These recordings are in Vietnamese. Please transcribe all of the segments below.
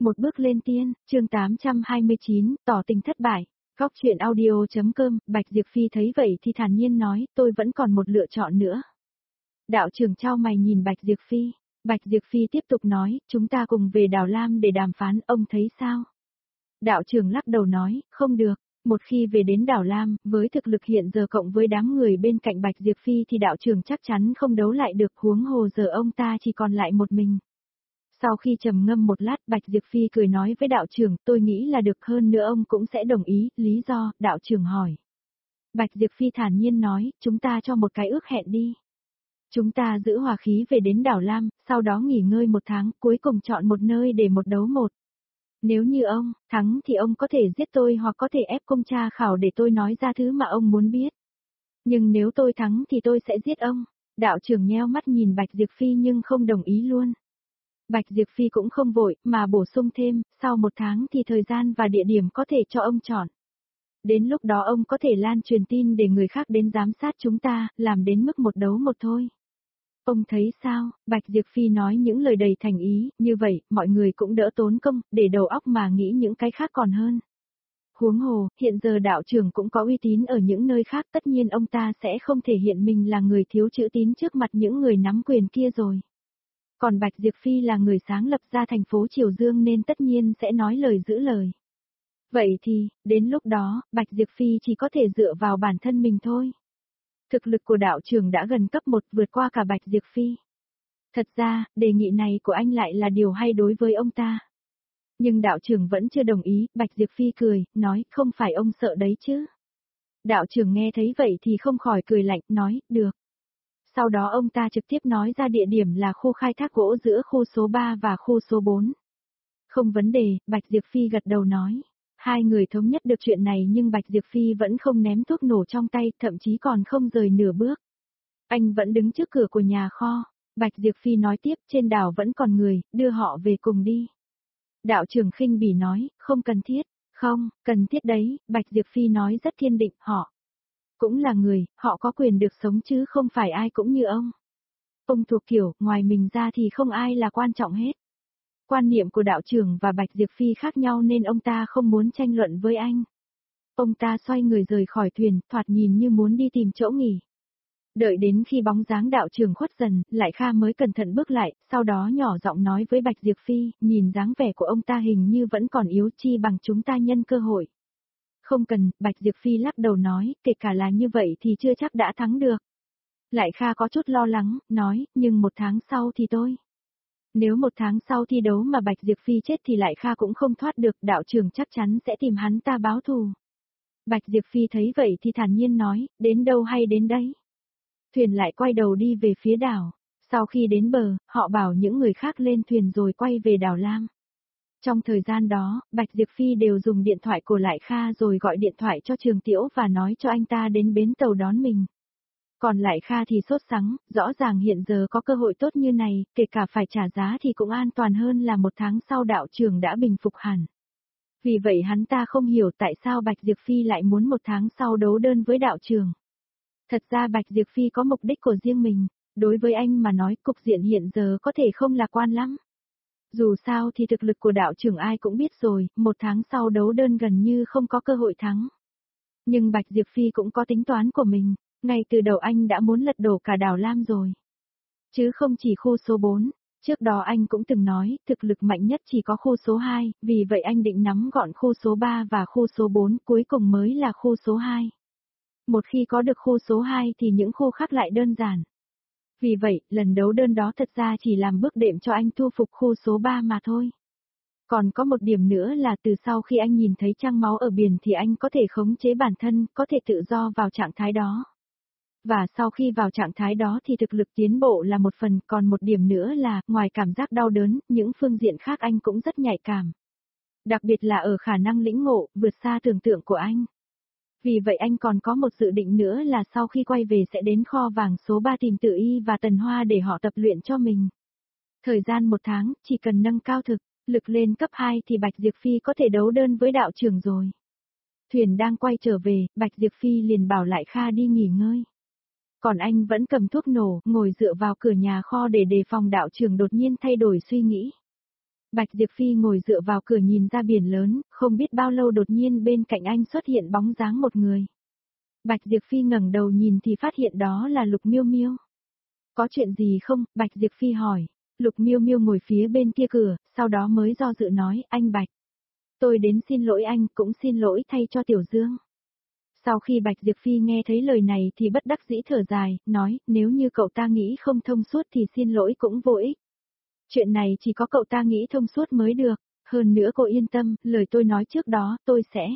Một bước lên tiên, chương 829, tỏ tình thất bại. Góc chuyện audio.com, Bạch Diệp Phi thấy vậy thì thản nhiên nói, tôi vẫn còn một lựa chọn nữa. Đạo trưởng chau mày nhìn Bạch Diệp Phi. Bạch Diệp Phi tiếp tục nói, chúng ta cùng về Đào Lam để đàm phán, ông thấy sao? Đạo trưởng lắc đầu nói, không được. Một khi về đến Đào Lam, với thực lực hiện giờ cộng với đám người bên cạnh Bạch Diệp Phi thì đạo trưởng chắc chắn không đấu lại được, huống hồ giờ ông ta chỉ còn lại một mình. Sau khi trầm ngâm một lát, Bạch Diệp Phi cười nói với đạo trưởng, tôi nghĩ là được, hơn nữa ông cũng sẽ đồng ý, lý do, đạo trưởng hỏi. Bạch Diệp Phi thản nhiên nói, chúng ta cho một cái ước hẹn đi. Chúng ta giữ hòa khí về đến Đào Lam, sau đó nghỉ ngơi một tháng, cuối cùng chọn một nơi để một đấu một. Nếu như ông thắng thì ông có thể giết tôi hoặc có thể ép công tra khảo để tôi nói ra thứ mà ông muốn biết. Nhưng nếu tôi thắng thì tôi sẽ giết ông. Đạo trưởng nheo mắt nhìn Bạch Diệp Phi nhưng không đồng ý luôn. Bạch Diệp Phi cũng không vội, mà bổ sung thêm, sau một tháng thì thời gian và địa điểm có thể cho ông chọn. Đến lúc đó ông có thể lan truyền tin để người khác đến giám sát chúng ta, làm đến mức một đấu một thôi. Ông thấy sao? Bạch Diệp Phi nói những lời đầy thành ý, như vậy, mọi người cũng đỡ tốn công, để đầu óc mà nghĩ những cái khác còn hơn. Huống hồ, hiện giờ đạo trưởng cũng có uy tín ở những nơi khác, tất nhiên ông ta sẽ không thể hiện mình là người thiếu chữ tín trước mặt những người nắm quyền kia rồi. Còn Bạch Diệp Phi là người sáng lập ra thành phố Triều Dương nên tất nhiên sẽ nói lời giữ lời. Vậy thì, đến lúc đó, Bạch Diệp Phi chỉ có thể dựa vào bản thân mình thôi. Thực lực của đạo trưởng đã gần cấp 1 vượt qua cả Bạch Diệp Phi. Thật ra, đề nghị này của anh lại là điều hay đối với ông ta. Nhưng đạo trưởng vẫn chưa đồng ý, Bạch Diệp Phi cười, nói, không phải ông sợ đấy chứ. Đạo trưởng nghe thấy vậy thì không khỏi cười lạnh, nói, được. Sau đó ông ta trực tiếp nói ra địa điểm là khu khai thác gỗ giữa khu số 3 và khu số 4. Không vấn đề, Bạch Diệp Phi gật đầu nói. Hai người thống nhất được chuyện này nhưng Bạch Diệp Phi vẫn không ném thuốc nổ trong tay, thậm chí còn không rời nửa bước. Anh vẫn đứng trước cửa của nhà kho. Bạch Diệp Phi nói tiếp, trên đảo vẫn còn người, đưa họ về cùng đi. Đạo trưởng khinh bỉ nói, không cần thiết. Không, cần thiết đấy, Bạch Diệp Phi nói rất kiên định, họ cũng là người, họ có quyền được sống chứ không phải ai cũng như ông. Ông thuộc kiểu, ngoài mình ra thì không ai là quan trọng hết. Quan niệm của đạo trưởng và Bạch Diệp Phi khác nhau nên ông ta không muốn tranh luận với anh. Ông ta xoay người rời khỏi thuyền, thoạt nhìn như muốn đi tìm chỗ nghỉ. Đợi đến khi bóng dáng đạo trưởng khuất dần, Lại Kha mới cẩn thận bước lại, sau đó nhỏ giọng nói với Bạch Diệp Phi, nhìn dáng vẻ của ông ta hình như vẫn còn yếu, chi bằng chúng ta nhân cơ hội. Không cần, Bạch Diệp Phi lắc đầu nói, kể cả là như vậy thì chưa chắc đã thắng được. Lại Kha có chút lo lắng, nói, nhưng một tháng sau thì tôi. Nếu một tháng sau thi đấu mà Bạch Diệp Phi chết thì Lại Kha cũng không thoát được, đạo trưởng chắc chắn sẽ tìm hắn ta báo thù. Bạch Diệp Phi thấy vậy thì thản nhiên nói, đến đâu hay đến đấy. Thuyền lại quay đầu đi về phía đảo. Sau khi đến bờ, họ bảo những người khác lên thuyền rồi quay về đảo Lam. Trong thời gian đó, Bạch Diệp Phi đều dùng điện thoại của Lại Kha rồi gọi điện thoại cho Trường Tiễu và nói cho anh ta đến bến tàu đón mình. Còn Lại Kha thì sốt sắng, rõ ràng hiện giờ có cơ hội tốt như này, kể cả phải trả giá thì cũng an toàn hơn là một tháng sau đạo trưởng đã bình phục hẳn. Vì vậy hắn ta không hiểu tại sao Bạch Diệp Phi lại muốn một tháng sau đấu đơn với đạo trưởng. Thật ra Bạch Diệp Phi có mục đích của riêng mình, đối với anh mà nói cục diện hiện giờ có thể không lạc quan lắm. Dù sao thì thực lực của đạo trưởng ai cũng biết rồi, một tháng sau đấu đơn gần như không có cơ hội thắng. Nhưng Bạch Diệp Phi cũng có tính toán của mình, ngay từ đầu anh đã muốn lật đổ cả đảo Lam rồi. Chứ không chỉ khu số 4, trước đó anh cũng từng nói, thực lực mạnh nhất chỉ có khu số 2, vì vậy anh định nắm gọn khu số 3 và khu số 4, cuối cùng mới là khu số 2. Một khi có được khu số 2 thì những khu khác lại đơn giản. Vì vậy, lần đấu đơn đó thật ra chỉ làm bước đệm cho anh thu phục khu số 3 mà thôi. Còn có một điểm nữa là từ sau khi anh nhìn thấy trăng máu ở biển thì anh có thể khống chế bản thân, có thể tự do vào trạng thái đó. Và sau khi vào trạng thái đó thì thực lực tiến bộ là một phần, còn một điểm nữa là, ngoài cảm giác đau đớn, những phương diện khác anh cũng rất nhạy cảm. Đặc biệt là ở khả năng lĩnh ngộ, vượt xa tưởng tượng của anh. Vì vậy anh còn có một dự định nữa là sau khi quay về sẽ đến kho vàng số 3 tìm Tự Y và Tần Hoa để họ tập luyện cho mình. Thời gian một tháng, chỉ cần nâng cao thực lực lên cấp 2 thì Bạch Diệp Phi có thể đấu đơn với đạo trưởng rồi. Thuyền đang quay trở về, Bạch Diệp Phi liền bảo Lại Kha đi nghỉ ngơi. Còn anh vẫn cầm thuốc nổ, ngồi dựa vào cửa nhà kho để đề phòng đạo trưởng đột nhiên thay đổi suy nghĩ. Bạch Diệp Phi ngồi dựa vào cửa nhìn ra biển lớn, không biết bao lâu đột nhiên bên cạnh anh xuất hiện bóng dáng một người. Bạch Diệp Phi ngẩng đầu nhìn thì phát hiện đó là Lục Miêu Miêu. Có chuyện gì không? Bạch Diệp Phi hỏi. Lục Miêu Miêu ngồi phía bên kia cửa, sau đó mới do dự nói, anh Bạch. Tôi đến xin lỗi anh, cũng xin lỗi thay cho Tiểu Dương. Sau khi Bạch Diệp Phi nghe thấy lời này thì bất đắc dĩ thở dài, nói, nếu như cậu ta nghĩ không thông suốt thì xin lỗi cũng vô ích. Chuyện này chỉ có cậu ta nghĩ thông suốt mới được, hơn nữa cô yên tâm, lời tôi nói trước đó, tôi sẽ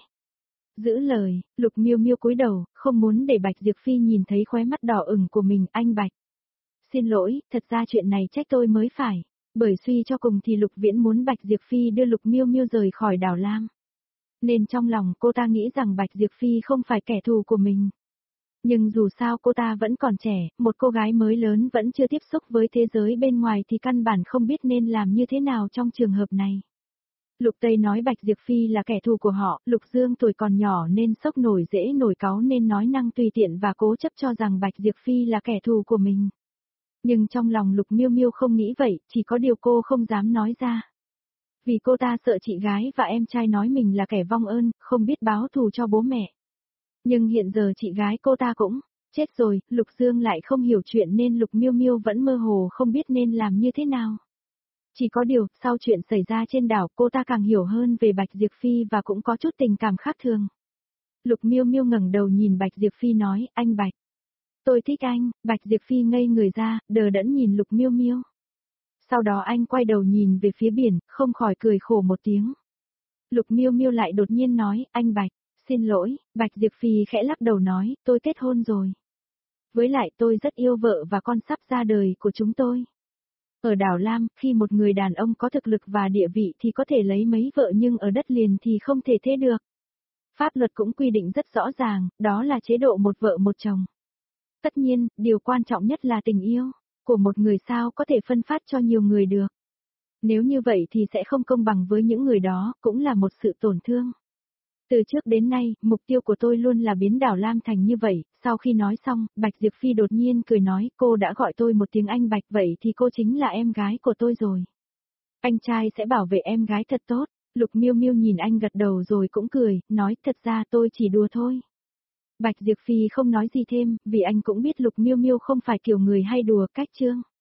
giữ lời. Lục Miêu Miêu cúi đầu, không muốn để Bạch Diệp Phi nhìn thấy khóe mắt đỏ ửng của mình, anh Bạch. Xin lỗi, thật ra chuyện này trách tôi mới phải, bởi suy cho cùng thì Lục Viễn muốn Bạch Diệp Phi đưa Lục Miêu Miêu rời khỏi đảo Lam. Nên trong lòng cô ta nghĩ rằng Bạch Diệp Phi không phải kẻ thù của mình. Nhưng dù sao cô ta vẫn còn trẻ, một cô gái mới lớn vẫn chưa tiếp xúc với thế giới bên ngoài thì căn bản không biết nên làm như thế nào trong trường hợp này. Lục Tây nói Bạch Diệp Phi là kẻ thù của họ, Lục Dương tuổi còn nhỏ nên sốc nổi dễ nổi cáu nên nói năng tùy tiện và cố chấp cho rằng Bạch Diệp Phi là kẻ thù của mình. Nhưng trong lòng Lục Miêu Miêu không nghĩ vậy, chỉ có điều cô không dám nói ra. Vì cô ta sợ chị gái và em trai nói mình là kẻ vong ơn, không biết báo thù cho bố mẹ. Nhưng hiện giờ chị gái cô ta cũng chết rồi, Lục Dương lại không hiểu chuyện nên Lục Miêu Miêu vẫn mơ hồ không biết nên làm như thế nào. Chỉ có điều, sau chuyện xảy ra trên đảo cô ta càng hiểu hơn về Bạch Diệp Phi và cũng có chút tình cảm khác thường. Lục Miêu Miêu ngẩng đầu nhìn Bạch Diệp Phi nói, anh Bạch. Tôi thích anh, Bạch Diệp Phi ngây người ra, đờ đẫn nhìn Lục Miêu Miêu. Sau đó anh quay đầu nhìn về phía biển, không khỏi cười khổ một tiếng. Lục Miêu Miêu lại đột nhiên nói, anh Bạch, xin lỗi, Bạch Diệp Phi khẽ lắc đầu nói, tôi kết hôn rồi. Với lại tôi rất yêu vợ và con sắp ra đời của chúng tôi. Ở đảo Lam, khi một người đàn ông có thực lực và địa vị thì có thể lấy mấy vợ nhưng ở đất liền thì không thể thế được. Pháp luật cũng quy định rất rõ ràng, đó là chế độ một vợ một chồng. Tất nhiên, điều quan trọng nhất là tình yêu của một người sao có thể phân phát cho nhiều người được. Nếu như vậy thì sẽ không công bằng với những người đó, cũng là một sự tổn thương. Từ trước đến nay, mục tiêu của tôi luôn là biến đảo Lam thành như vậy. Sau khi nói xong, Bạch Diệp Phi đột nhiên cười nói, cô đã gọi tôi một tiếng anh Bạch vậy thì cô chính là em gái của tôi rồi. Anh trai sẽ bảo vệ em gái thật tốt. Lục Miêu Miêu nhìn anh gật đầu rồi cũng cười, nói thật ra tôi chỉ đùa thôi. Bạch Diệp Phi không nói gì thêm, vì anh cũng biết Lục Miêu Miêu không phải kiểu người hay đùa cách chương.